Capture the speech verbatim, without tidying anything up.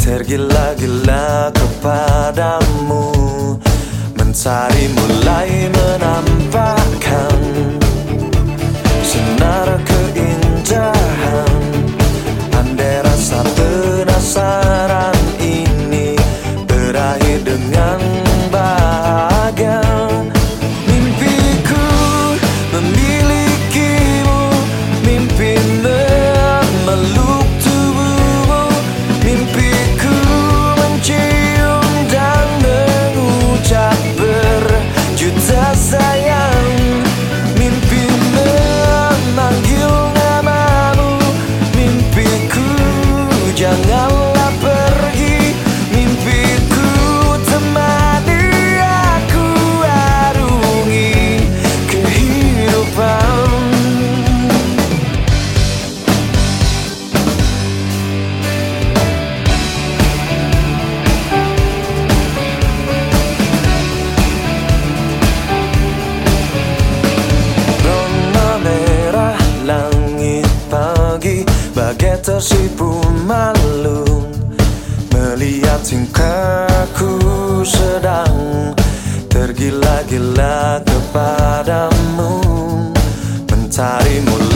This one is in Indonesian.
tergila-gila kepadamu, mencari mulai menampakkan sinar keindahan. Andai rasa penasaran ini berakhir dengan bahagia. Mimpiku memilikimu, mimpi memeluk tubuhmu, mimpiku mencium dan mengucap berjuta sayang, mimpi memanggil namamu, mimpiku janganlah pergi, mimpiku temani aku arungi kehidupan. Rona merah langit pagi, bagai tersipu malu melihat tingkahku sedang tergila-gila kepadamu, mencari mulai